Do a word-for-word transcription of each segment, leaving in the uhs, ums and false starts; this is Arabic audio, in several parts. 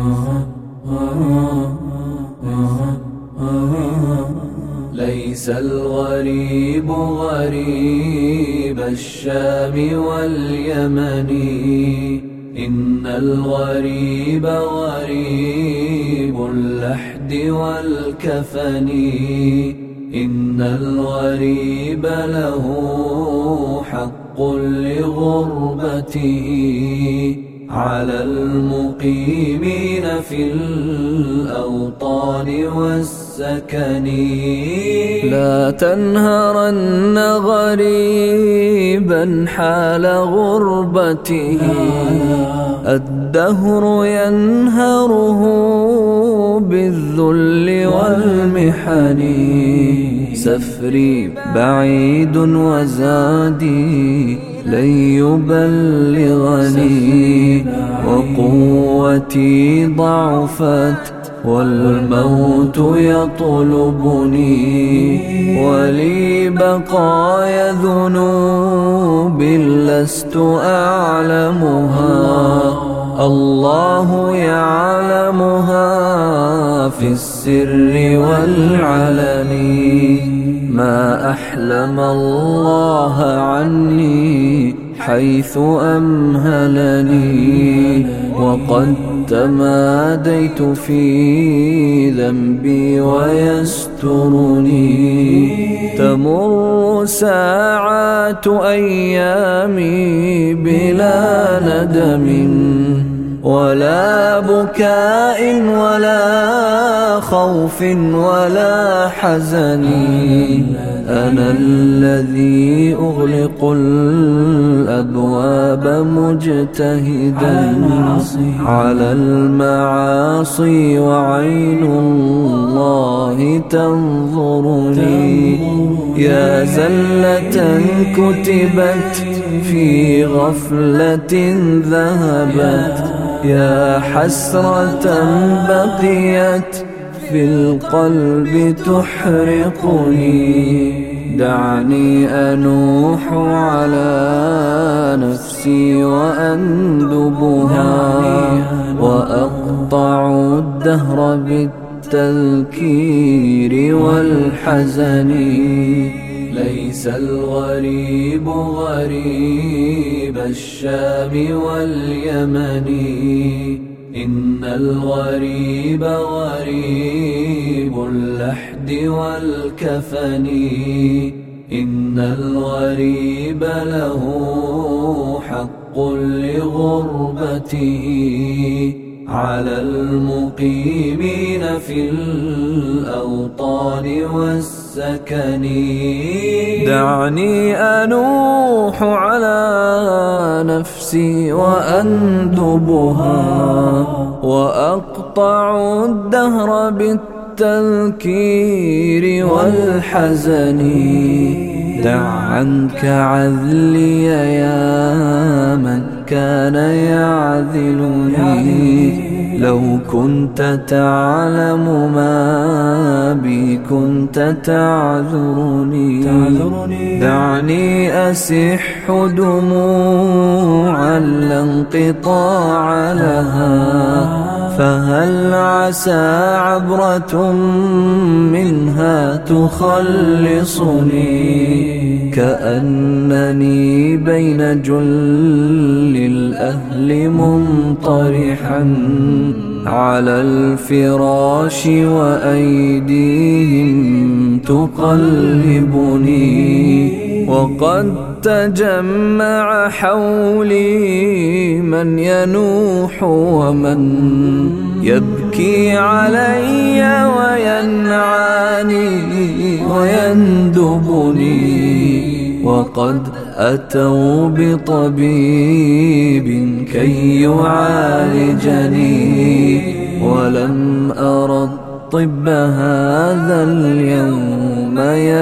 ليس الغريب غريب الشام واليمن، إن الغريب غريب اللحد والكفن. إن الغريب له حق لغربته على المقيمين في الأوطان والسكن. لا تنهرن غريبا حال غربته، الدهر ينهره بالذل والمحن. سفري بعيد وزادي لن يبلغني، وقوتي ضعفت والموت يطلبني. ولي بقايا ذنوب لست أعلمها، الله يعلمها في السر والعلن. ما أحلم الله عني حيث أمهلني، وقد تماديت في ذنبي ويسترني. تمر ساعات أيامي بلا ندم ولا بكاء ولا خوف ولا حزن. أنا الذي أغلق الأبواب مجتهدا على المعاصي، وعين الله تنظرني. يا زلة كتبت في غفلة ذهبت، يا حسرة بقيت في القلب تحرقني. دعني أنوح على نفسي وأندبها، وأقطع الدهر بالتذكير والحزن. ليس الغريب غريب الشام واليمن، إن الغريب غريب اللحد والكفن. إن الغريب له حق لغربته على المقيمين في الأوطان والسكن. دعني أنوح على نفسي وأندبها، وأقطع الدهر بالتذكير والحزن. دع عنك عذلي يا من كان يعذلني، لو كنت تعلم ما بي كنت تعذرني. دعني أسح دموعا لا انقطاع لها، فهل عسى عبرة منها تخلصني. كأنني بين جل الأهل منطرحا على الفراش، وأيديهم تقلبني. وقد تجمع حولي من ينوح ومن يبكي علي وينعاني ويندبني. وقد أتوا بطبيب كي يعالجني، ولم أرى الطب هذا اليوم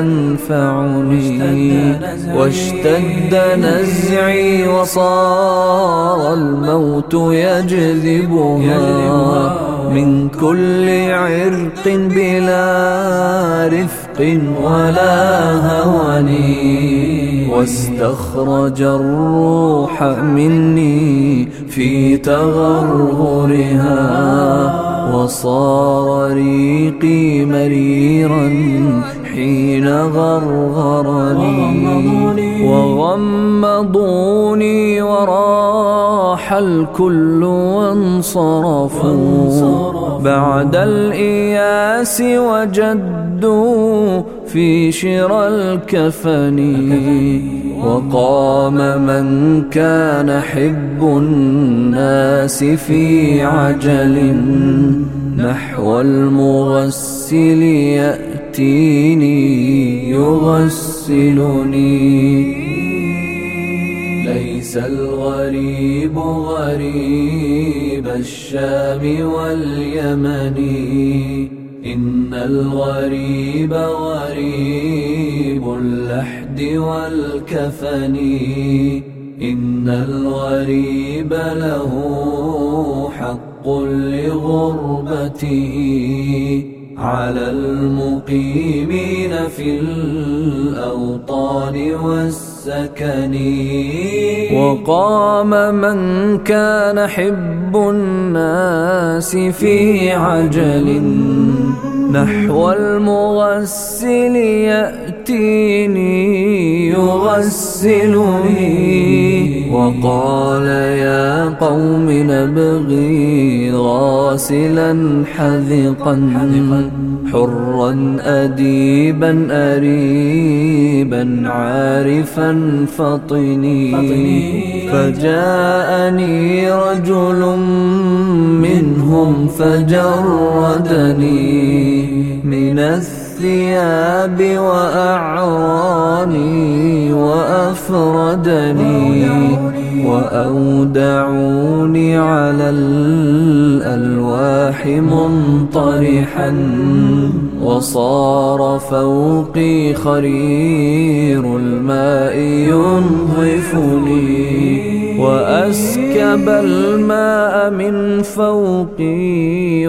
ينفعني. واشتد نزعي وصار الموت يجذبها من كل عرق بلا رفق ولا هون. واستخرج الروح مني في تغرغرها، وصار ريقي مريرا حين غرغرني وغمضوني وراح الكل وانصرفوا بعد الإياس وجدوا في شرى الكفن وقام من كان حب الناس في عجل نحو المغسل يأتيني يغسلني. ليس الغريب غريب الشام واليمن إن الغريب غريب اللحد والكفن إن الغريب له حق لغربته على المقيمين في الأوطان والسكن. وقام من كان حب الناس في عجل نحو المغسل يأتيني يغسلني وقال يا قوم نبغي غاسلا حذقا حرا أديبا أريبا عارفا فطني. فجاءني رجل منهم فجردني من الثياب وأعراني وأفردني وأودعوني على الألواح منطرحا وصار فوقي خرير الماء ينظفني وأسكب الماء من فوقي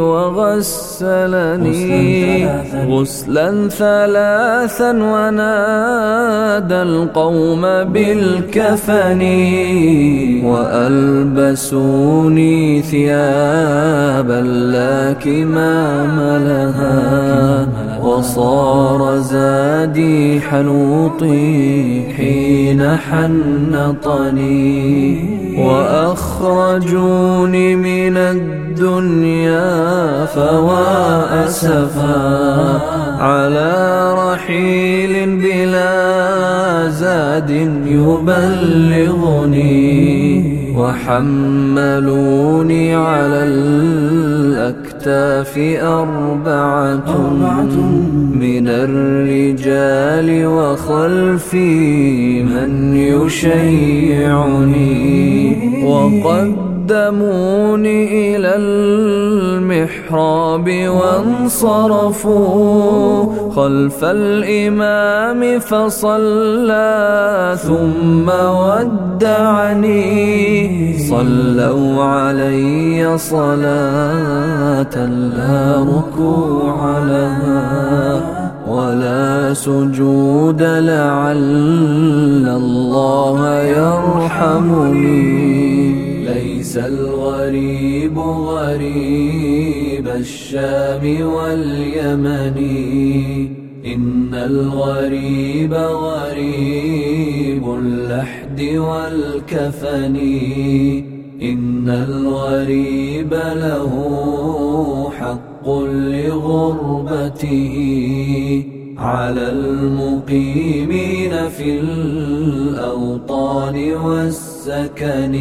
وغسلني غسلا ثلاثا ونادى القوم بالكفن وألبسوني ثيابا لا كمام لها وصار زادي حنوطي حين حنطني وأخرجوني من الدنيا فوا أسفا على رحيل بلا زاد يبلغني وحملوني على الأكتاف أربعة من الرجال وخلفي من يشيعني وقدموني إلى المحراب وانصرفوا خلف الإمام فصلى ثم ودعني صلوا علي صلاة لا ركوع لها ولا سجود لعل الله يرحمني. ليس الغريب غريب الشام واليمن إن الغريب غريب اللحد والكفن إن الغريب له حق لغربته على المقيمين في الأوطان والسكن.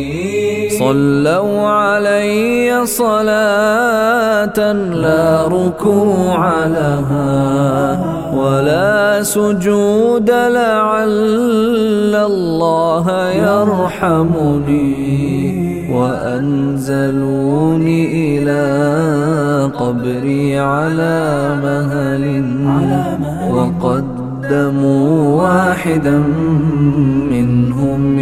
صلوا علي صلاة لا ركوع لها ولا سجود لعل الله يرحمني وأنزلوني إلى قبري على مهل وقدموا واحدا منهم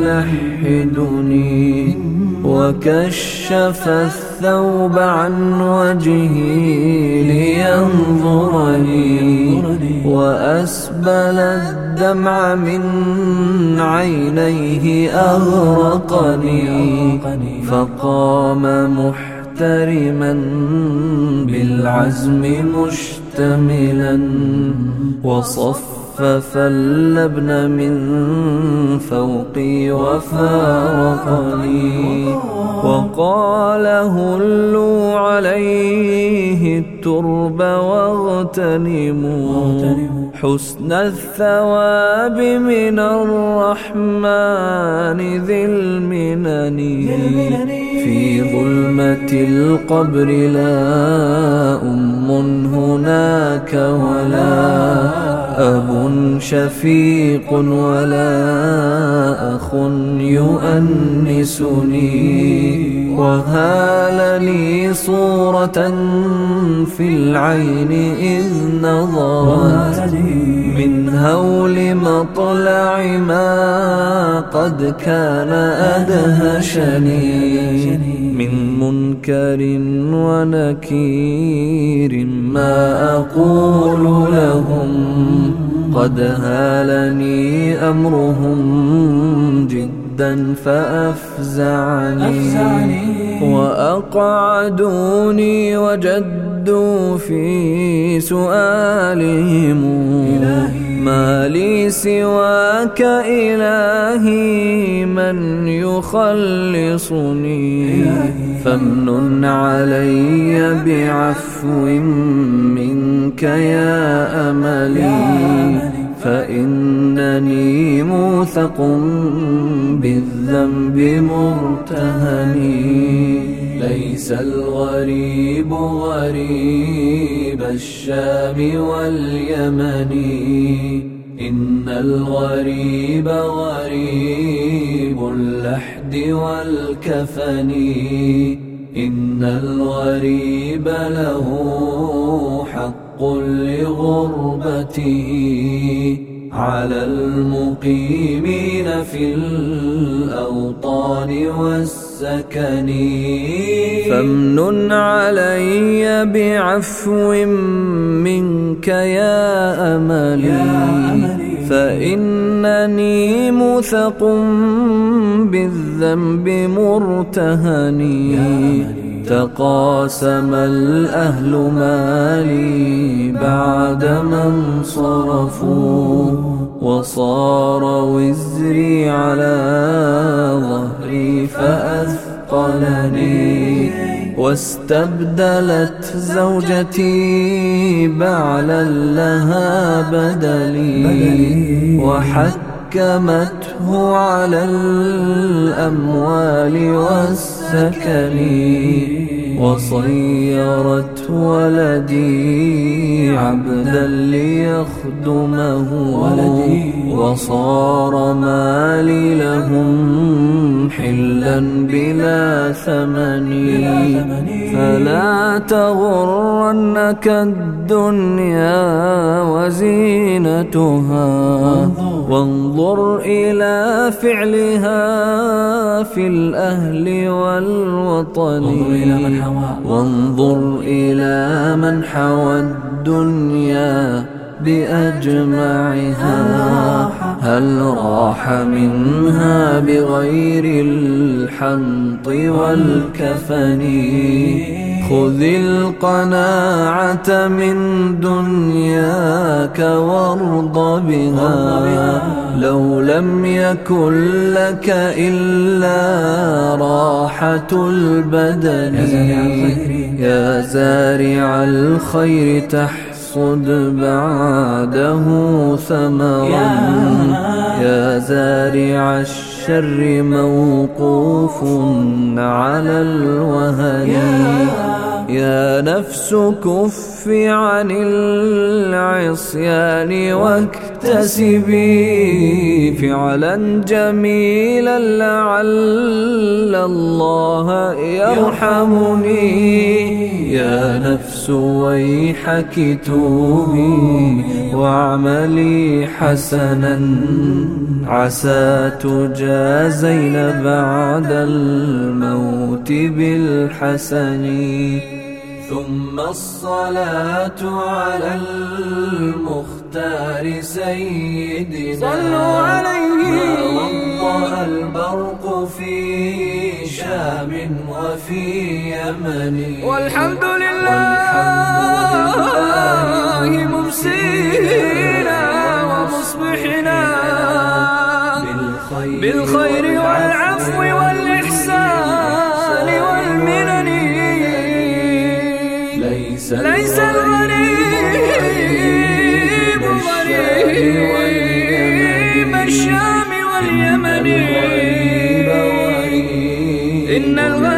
يلحدني وكشف الثوب عن وجهي لينظرني وأسبل الدمع من عينيه أغرقني فقام محتملا محترما بالعزم مشتملا وصفف اللبن من فوقي وفارقني وقال هلوا عليه الترب واغتنموا حسن الثواب من الرحمن ذي المنن في ظلمة القبر لا أم هناك ولا أب شفيق ولا أخ يؤنسني وهالني صورة في العين إذ نظرت من هول مطلع ما قد كان أدهشني من منكر ونكير ما أقول لهم قد هالني أمرهم جدا فأفزعني وأقعدوني وجدوا في سؤالهم ما لي سواك إلهي من يخلصني فامنن علي بعفو منك يا أملي فإنني موثق بالذنب مرتهني ليس الغريب غريب الشام واليمن إن الغريب غريب اللحد والكفن إن الغريب له حق لغربته على المقيمين في الأوطان والسكن فامنن علي بعفو منك يا أملي فإنني موثق بالذنب مرتهني تقاسم الأهل مالي بعدما انصرفوا وصار وزري على ظهري فأثقلني واستبدلت زوجتي بعلا لها بدلي وحكمته على الأموال والسكن وصيرت ولدي عبدا ليخدمه وصار مالي لهم حلا بلا ثمن فلا تغرنك الدنيا وزينتها وانظر إلى فعلها في الأهل والوطن وانظر إلى من حوى الدنيا بأجمعها هل راح منها بغير الحنط والكفن خذ القناعة من دنياك وارض بها لو لم يكن لك إلا راحة البدن يا زارع الخير تحصد بعده ثمرا يا زارع الشر موقوف على الوهن يا نفس كف عن العصيان واكتسبي فعلا جميلا لعل الله يرحمني يا نفس ويحك توبي واعملي حسنا عسى تجازين بعد الموت بالحسن ثم الصلاة على المختار سيدنا صلوا عليه. ما وضأ البرق في شام وفي يمن والحمد لله ممسينا ومصبحنا بالخير والعفو والإحسان والمنن. ليس ليس الغريب غريب الشام واليمن، إن الغريب